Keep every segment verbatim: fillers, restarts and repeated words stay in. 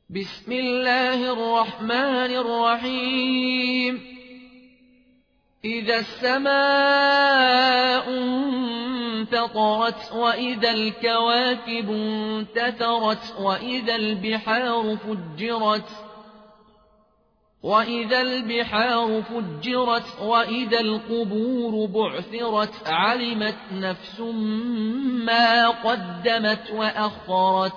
بسم الله الرحمن الرحيم إذا السماء انفطرت وإذا الكواكب انتثرت وإذا البحار فجرت وإذا البحار فجرت وإذا القبور بعثرت علمت نفس ما قدمت وأخرت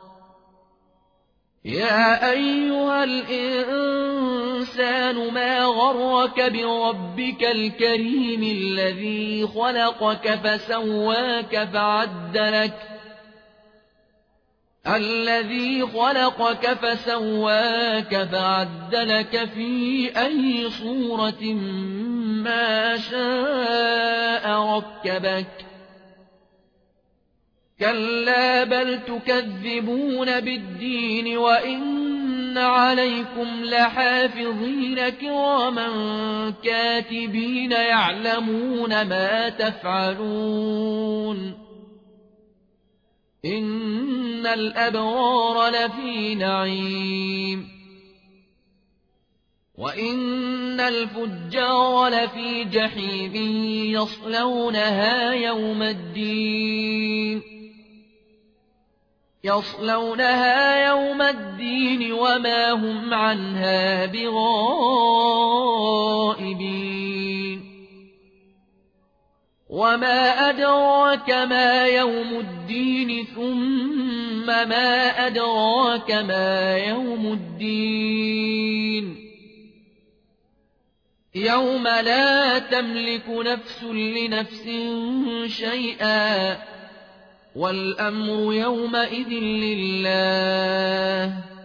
يا أيها الإنسان ما غرك بربك الكريم الذي خلقك فسواك فعدلك الذي خلقك فسواك فعدلك في أي صورة ما شاء ركبك كلا بل تكذبون بالدين وإن عليكم لحافظين كراما كاتبين يعلمون ما تفعلون إن الأبرار لفي نعيم وإن الفجار لفي جحيم يصلونها يوم الدين يصلونها يوم الدين وما هم عنها بغائبين وما أدراك ما يوم الدين ثم ما أدراك ما يوم الدين يوم لا تملك نفس لنفس شيئا والأمر يومئذ لله